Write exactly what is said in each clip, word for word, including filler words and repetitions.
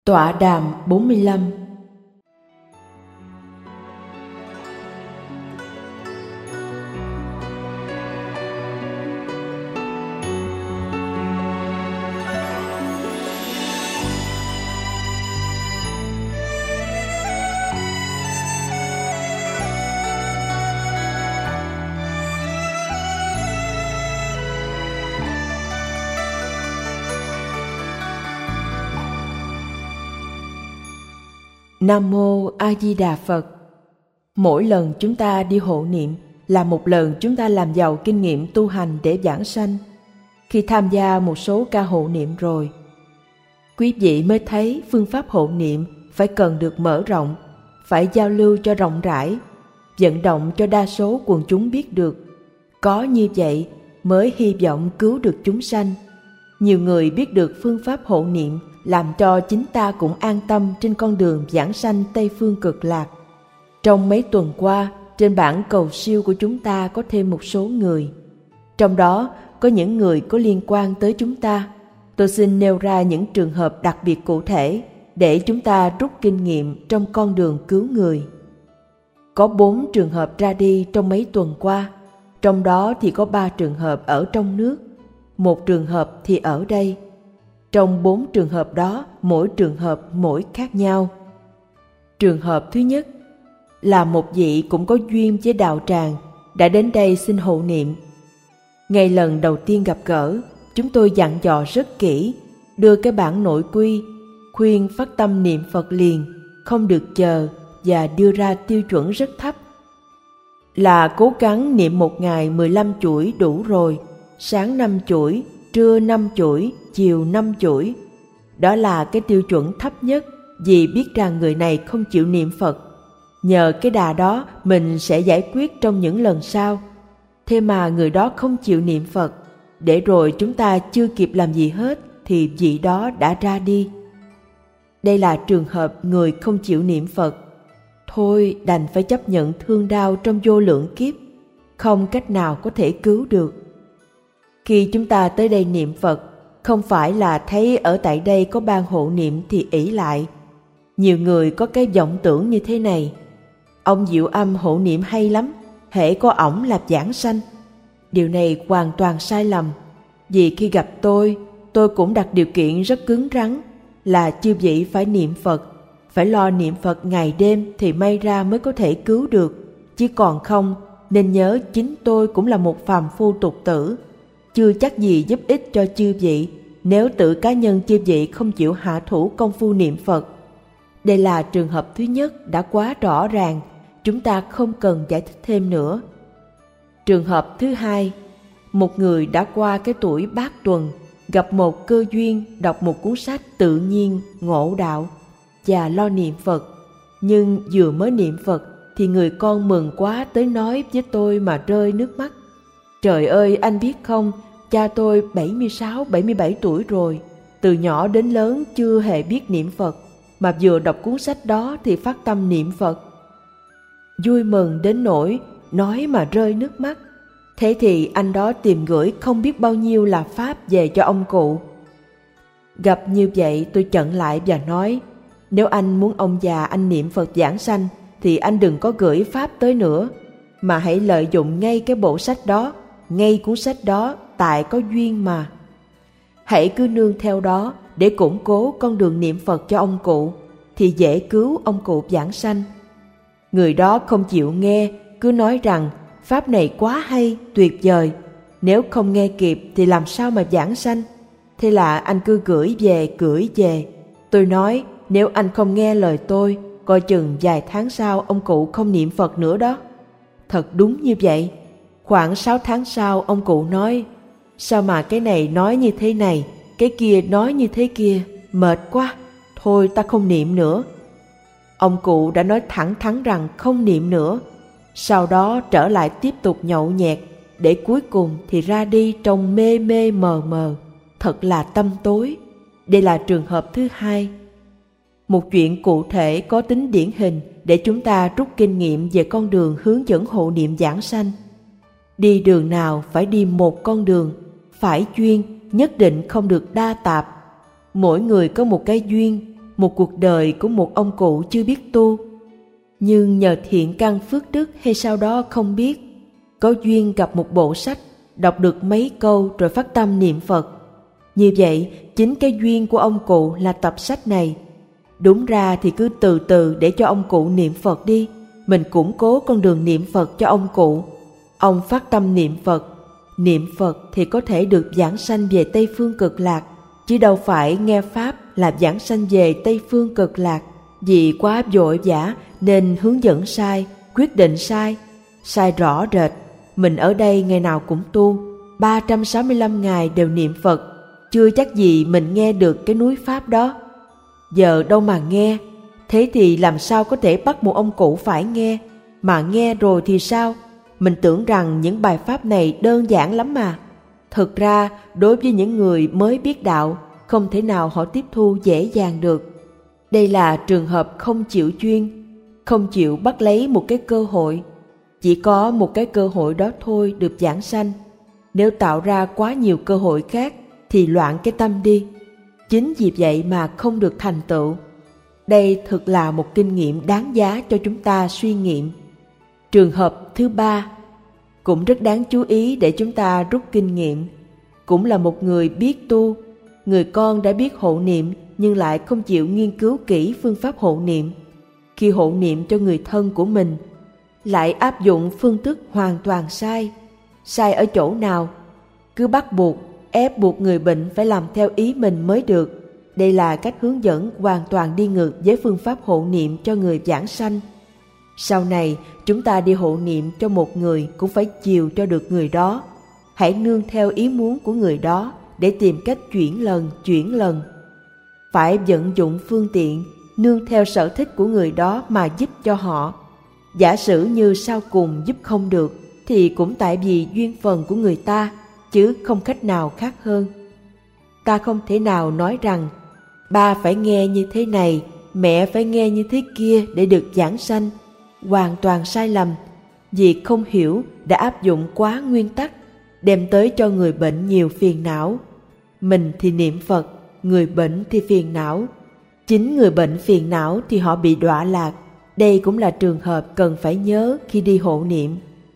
Tọa đàm bốn mươi lăm. Nam Mô A Di Đà Phật. Mỗi lần chúng ta đi hộ niệm là một lần chúng ta làm giàu kinh nghiệm tu hành để giảng sanh. Khi tham gia một số ca hộ niệm rồi, quý vị mới thấy phương pháp hộ niệm phải cần được mở rộng, phải giao lưu cho rộng rãi, vận động cho đa số quần chúng biết được. Có như vậy mới hy vọng cứu được chúng sanh. Nhiều người biết được phương pháp hộ niệm làm cho chính ta cũng an tâm trên con đường giảng sanh Tây Phương Cực Lạc. Trong mấy tuần qua, trên bảng cầu siêu của chúng ta có thêm một số người. Trong đó có những người có liên quan tới chúng ta. Tôi xin nêu ra những trường hợp đặc biệt cụ thể để chúng ta rút kinh nghiệm trong con đường cứu người. Có bốn trường hợp ra đi trong mấy tuần qua. Trong đó thì có ba trường hợp ở trong nước, một trường hợp thì ở đây. Trong bốn trường hợp đó, mỗi trường hợp mỗi khác nhau. Trường hợp thứ nhất là một vị cũng có duyên với đạo tràng, đã đến đây xin hộ niệm. Ngay lần đầu tiên gặp gỡ, chúng tôi dặn dò rất kỹ, đưa cái bản nội quy, khuyên phát tâm niệm Phật liền, không được chờ, và đưa ra tiêu chuẩn rất thấp. Là cố gắng niệm một ngày mười lăm chuỗi đủ rồi, sáng năm chuỗi, trưa năm chuỗi, chiều năm chuỗi. Đó là cái tiêu chuẩn thấp nhất, vì biết rằng người này không chịu niệm Phật. Nhờ cái đà đó mình sẽ giải quyết trong những lần sau. Thế mà người đó không chịu niệm Phật, để rồi chúng ta chưa kịp làm gì hết thì vị đó đã ra đi. Đây là trường hợp người không chịu niệm Phật. Thôi đành phải chấp nhận thương đau trong vô lượng kiếp, không cách nào có thể cứu được. Khi chúng ta tới đây niệm Phật, không phải là thấy ở tại đây có ban hộ niệm thì ỷ lại. Nhiều người có cái vọng tưởng như thế này: ông Diệu Âm hộ niệm hay lắm, hễ có ổng là giảng sanh. Điều này hoàn toàn sai lầm. Vì khi gặp tôi, tôi cũng đặt điều kiện rất cứng rắn là chư vị phải niệm Phật, phải lo niệm Phật ngày đêm thì may ra mới có thể cứu được. Chứ còn không, nên nhớ chính tôi cũng là một phàm phu tục tử, chưa chắc gì giúp ích cho chư vị nếu tự cá nhân chư vị không chịu hạ thủ công phu niệm Phật. Đây là trường hợp thứ nhất đã quá rõ ràng, chúng ta không cần giải thích thêm nữa. Trường hợp thứ hai, một người đã qua cái tuổi bát tuần, gặp một cơ duyên đọc một cuốn sách tự nhiên, ngộ đạo và lo niệm Phật. Nhưng vừa mới niệm Phật thì người con mừng quá tới nói với tôi mà rơi nước mắt: trời ơi, anh biết không, cha tôi bảy mươi sáu, bảy mươi bảy tuổi rồi, từ nhỏ đến lớn chưa hề biết niệm Phật, mà vừa đọc cuốn sách đó thì phát tâm niệm Phật. Vui mừng đến nỗi nói mà rơi nước mắt. Thế thì anh đó tìm gửi không biết bao nhiêu là pháp về cho ông cụ. Gặp như vậy tôi chặn lại và nói: nếu anh muốn ông già anh niệm Phật giảng sanh thì anh đừng có gửi pháp tới nữa, mà hãy lợi dụng ngay cái bộ sách đó, ngay cuốn sách đó, tại có duyên mà. Hãy cứ nương theo đó để củng cố con đường niệm Phật cho ông cụ, thì dễ cứu ông cụ giảng sanh. Người đó không chịu nghe, cứ nói rằng pháp này quá hay, tuyệt vời, nếu không nghe kịp thì làm sao mà giảng sanh. Thế là anh cứ gửi về, gửi về. Tôi nói, nếu anh không nghe lời tôi, coi chừng vài tháng sau ông cụ không niệm Phật nữa đó. Thật đúng như vậy. Khoảng sáu tháng sau ông cụ nói: sao mà cái này nói như thế này, cái kia nói như thế kia, mệt quá, thôi ta không niệm nữa. Ông cụ đã nói thẳng thắn rằng không niệm nữa. Sau đó trở lại tiếp tục nhậu nhẹt, để cuối cùng thì ra đi trong mê mê mờ mờ, thật là tâm tối. Đây là trường hợp thứ hai. Một chuyện cụ thể có tính điển hình để chúng ta rút kinh nghiệm về con đường hướng dẫn hộ niệm giảng sanh. Đi đường nào phải đi một con đường, phải duyên, nhất định không được đa tạp. Mỗi người có một cái duyên, một cuộc đời của một ông cụ chưa biết tu, nhưng nhờ thiện căn phước đức hay sau đó không biết, có duyên gặp một bộ sách, đọc được mấy câu rồi phát tâm niệm Phật. Như vậy, chính cái duyên của ông cụ là tập sách này. Đúng ra thì cứ từ từ để cho ông cụ niệm Phật đi, mình củng cố con đường niệm Phật cho ông cụ. Ông phát tâm niệm Phật, niệm Phật thì có thể được giảng sanh về Tây Phương Cực Lạc, chứ đâu phải nghe Pháp là giảng sanh về Tây Phương Cực Lạc. Vì quá vội vã nên hướng dẫn sai, quyết định sai, sai rõ rệt. Mình ở đây ngày nào cũng tu, ba trăm sáu mươi lăm ngày đều niệm Phật, chưa chắc gì mình nghe được cái núi Pháp đó. Giờ đâu mà nghe, thế thì làm sao có thể bắt một ông cụ phải nghe, mà nghe rồi thì sao? Mình tưởng rằng những bài Pháp này đơn giản lắm mà. Thực ra, đối với những người mới biết đạo, không thể nào họ tiếp thu dễ dàng được. Đây là trường hợp không chịu chuyên, không chịu bắt lấy một cái cơ hội. Chỉ có một cái cơ hội đó thôi được giảng sanh. Nếu tạo ra quá nhiều cơ hội khác thì loạn cái tâm đi. Chính vì vậy mà không được thành tựu. Đây thực là một kinh nghiệm đáng giá cho chúng ta suy nghiệm. Trường hợp thứ ba cũng rất đáng chú ý để chúng ta rút kinh nghiệm. Cũng là một người biết tu, người con đã biết hộ niệm nhưng lại không chịu nghiên cứu kỹ phương pháp hộ niệm. Khi hộ niệm cho người thân của mình, lại áp dụng phương thức hoàn toàn sai. Sai ở chỗ nào? Cứ bắt buộc, ép buộc người bệnh phải làm theo ý mình mới được. Đây là cách hướng dẫn hoàn toàn đi ngược với phương pháp hộ niệm cho người giảng sanh. Sau này, chúng ta đi hộ niệm cho một người cũng phải chiều cho được người đó. Hãy nương theo ý muốn của người đó để tìm cách chuyển lần, chuyển lần. Phải vận dụng phương tiện, nương theo sở thích của người đó mà giúp cho họ. Giả sử như sau cùng giúp không được, thì cũng tại vì duyên phần của người ta, chứ không cách nào khác hơn. Ta không thể nào nói rằng, ba phải nghe như thế này, mẹ phải nghe như thế kia để được giảng sanh. Hoàn toàn sai lầm, vì không hiểu đã áp dụng quá nguyên tắc, đem tới cho người bệnh nhiều phiền não. Mình thì niệm Phật, người bệnh thì phiền não. Chính người bệnh phiền não thì họ bị đọa lạc. Đây cũng là trường hợp cần phải nhớ khi đi hộ niệm.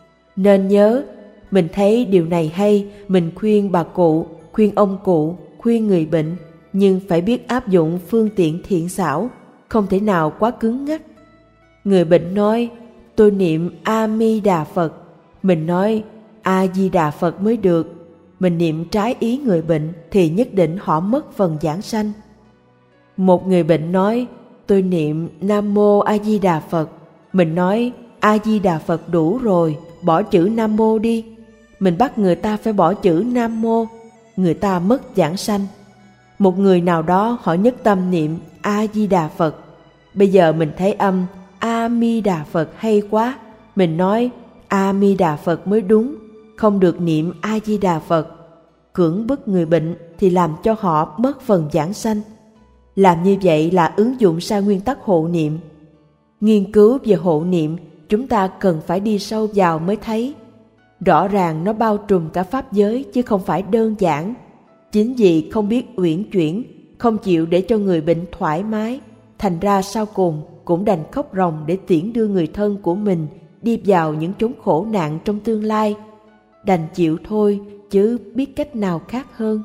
Nên nhớ, mình thấy điều này hay, mình khuyên bà cụ, khuyên ông cụ, khuyên người bệnh, nhưng phải biết áp dụng phương tiện thiện xảo, không thể nào quá cứng ngắc. Người bệnh nói, tôi niệm A-mi-đà Phật. Mình nói, A-di-đà Phật mới được. Mình niệm trái ý người bệnh thì nhất định họ mất phần giảng sanh. Một người bệnh nói, tôi niệm Nam Mô A Di Đà Phật. Mình nói, A Di Đà Phật đủ rồi, bỏ chữ Nam Mô đi. Mình bắt người ta phải bỏ chữ Nam Mô, người ta mất giảng sanh. Một người nào đó họ nhất tâm niệm A Di Đà Phật. Bây giờ mình thấy âm A Mi Đà Phật hay quá, mình nói A Mi Đà Phật mới đúng, không được niệm A Di Đà Phật. Cưỡng bức người bệnh thì làm cho họ mất phần giảng sanh. Làm như vậy là ứng dụng sai nguyên tắc hộ niệm. Nghiên cứu về hộ niệm, chúng ta cần phải đi sâu vào mới thấy. Rõ ràng nó bao trùm cả pháp giới chứ không phải đơn giản. Chính vì không biết uyển chuyển, không chịu để cho người bệnh thoải mái, thành ra sau cùng cũng đành khóc ròng để tiễn đưa người thân của mình đi vào những chốn khổ nạn trong tương lai. Đành chịu thôi chứ biết cách nào khác hơn.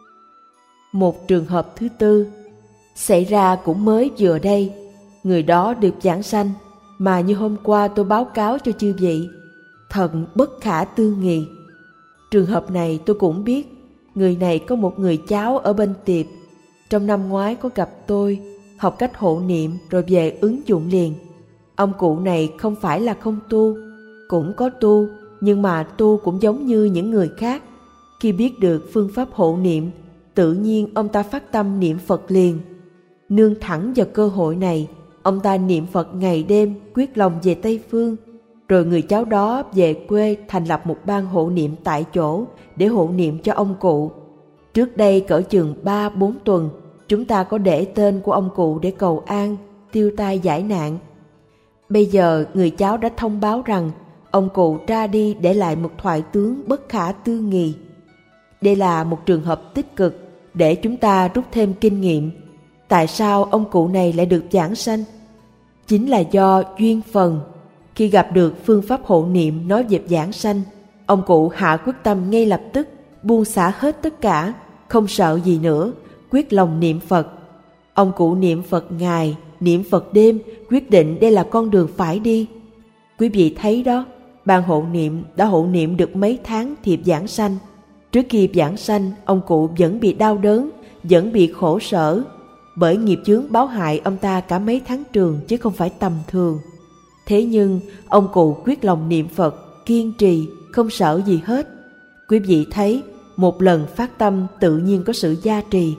Một trường hợp thứ tư xảy ra cũng mới vừa đây. Người đó được giảng sanh mà như hôm qua tôi báo cáo cho chư vị, thật bất khả tư nghị. Trường hợp này tôi cũng biết. Người này có một người cháu ở bên Tiệp. Trong năm ngoái có gặp tôi, học cách hộ niệm rồi về ứng dụng liền. Ông cụ này không phải là không tu, cũng có tu, nhưng mà tu cũng giống như những người khác. Khi biết được phương pháp hộ niệm, tự nhiên ông ta phát tâm niệm Phật liền. Nương thẳng vào cơ hội này, ông ta niệm Phật ngày đêm, quyết lòng về Tây Phương. Rồi người cháu đó về quê thành lập một ban hộ niệm tại chỗ để hộ niệm cho ông cụ. Trước đây cỡ chừng ba bốn tuần, chúng ta có để tên của ông cụ để cầu an, tiêu tai giải nạn. Bây giờ người cháu đã thông báo rằng ông cụ ra đi để lại một thoại tướng bất khả tư nghị. Đây là một trường hợp tích cực để chúng ta rút thêm kinh nghiệm. Tại sao ông cụ này lại được giảng sanh? Chính là do duyên phần. Khi gặp được phương pháp hộ niệm nói về giảng sanh, ông cụ hạ quyết tâm ngay lập tức, buông xả hết tất cả, không sợ gì nữa, quyết lòng niệm Phật. Ông cụ niệm Phật ngày, niệm Phật đêm, quyết định đây là con đường phải đi. Quý vị thấy đó, ban hộ niệm đã hộ niệm được mấy tháng thì giảng sanh. Trước khi giảng sanh, ông cụ vẫn bị đau đớn, vẫn bị khổ sở, bởi nghiệp chướng báo hại ông ta cả mấy tháng trường chứ không phải tầm thường. Thế nhưng ông cụ quyết lòng niệm Phật, kiên trì, không sợ gì hết. Quý vị thấy, một lần phát tâm tự nhiên có sự gia trì.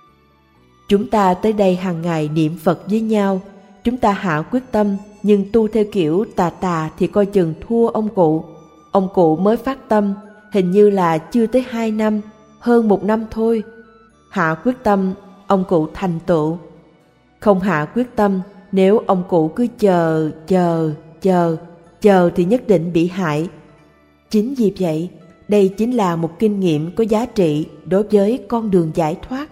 Chúng ta tới đây hàng ngày niệm Phật với nhau, chúng ta hạ quyết tâm, nhưng tu theo kiểu tà tà thì coi chừng thua ông cụ. Ông cụ mới phát tâm, hình như là chưa tới hai năm, hơn một năm thôi. Hạ quyết tâm, ông cụ thành tựu. Không hạ quyết tâm, nếu ông cụ cứ chờ, chờ, chờ, chờ thì nhất định bị hại. Chính vì vậy, đây chính là một kinh nghiệm có giá trị đối với con đường giải thoát.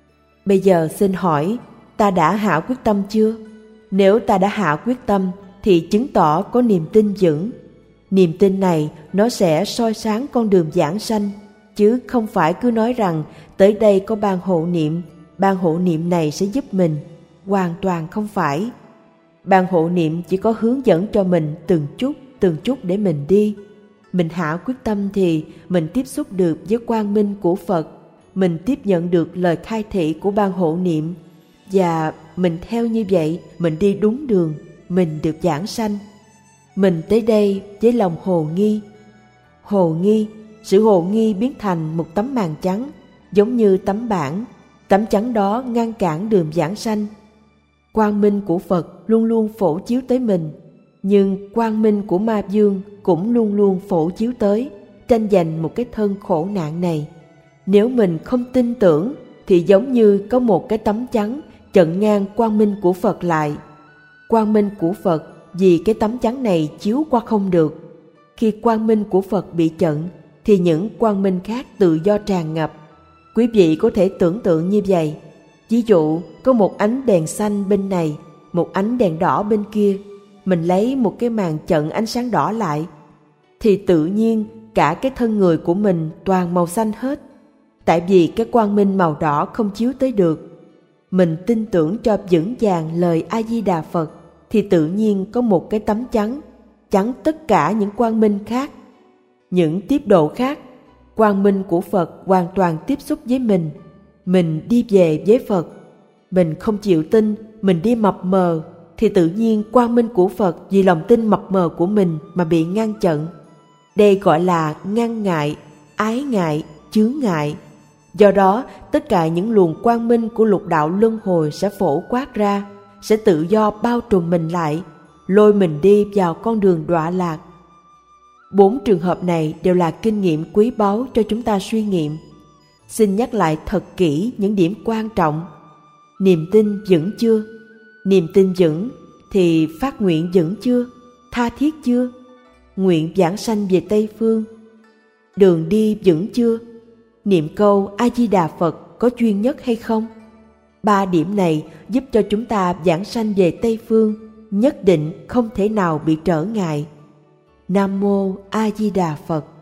Bây giờ xin hỏi, ta đã hạ quyết tâm chưa? Nếu ta đã hạ quyết tâm thì chứng tỏ có niềm tin vững. Niềm tin này nó sẽ soi sáng con đường giảng sanh, chứ không phải cứ nói rằng tới đây có ban hộ niệm, ban hộ niệm này sẽ giúp mình. Hoàn toàn không phải. Ban hộ niệm chỉ có hướng dẫn cho mình từng chút, từng chút để mình đi. Mình hạ quyết tâm thì mình tiếp xúc được với quang minh của Phật, mình tiếp nhận được lời khai thị của ban hộ niệm, và mình theo như vậy, mình đi đúng đường, mình được giảng sanh. Mình tới đây với lòng hồ nghi. Hồ nghi, sự hồ nghi biến thành một tấm màn trắng, giống như tấm bảng. Tấm chắn đó ngăn cản đường giảng sanh. Quang minh của Phật luôn luôn phổ chiếu tới mình, nhưng quang minh của ma vương cũng luôn luôn phổ chiếu tới, tranh giành một cái thân khổ nạn này. Nếu mình không tin tưởng thì giống như có một cái tấm chắn chặn ngang quang minh của Phật lại. Quang minh của Phật vì cái tấm chắn này chiếu qua không được. Khi quang minh của Phật bị chặn thì những quang minh khác tự do tràn ngập. Quý vị có thể tưởng tượng như vậy. Ví dụ, có một ánh đèn xanh bên này, một ánh đèn đỏ bên kia. Mình lấy một cái màn chặn ánh sáng đỏ lại, thì tự nhiên cả cái thân người của mình toàn màu xanh hết. Tại vì cái quang minh màu đỏ không chiếu tới được. Mình tin tưởng cho vững vàng lời A-di-đà Phật, thì tự nhiên có một cái tấm chắn, chắn tất cả những quang minh khác. Những tiếp độ khác, quang minh của Phật hoàn toàn tiếp xúc với mình. Mình đi về với Phật. Mình không chịu tin, mình đi mập mờ, thì tự nhiên quang minh của Phật vì lòng tin mập mờ của mình mà bị ngăn chặn. Đây gọi là ngăn ngại, ái ngại, chướng ngại. Do đó, tất cả những luồng quang minh của lục đạo luân hồi sẽ phổ quát ra, sẽ tự do bao trùm mình lại, lôi mình đi vào con đường đọa lạc. Bốn trường hợp này đều là kinh nghiệm quý báu cho chúng ta suy nghiệm. Xin nhắc lại thật kỹ những điểm quan trọng. Niềm tin vững chưa? Niềm tin vững thì phát nguyện vững chưa? Tha thiết chưa? Nguyện giảng sanh về Tây Phương. Đường đi vững chưa? Niệm câu A-di-đà Phật có chuyên nhất hay không? Ba điểm này giúp cho chúng ta giảng sanh về Tây Phương, nhất định không thể nào bị trở ngại. Nam mô A Di Đà Phật.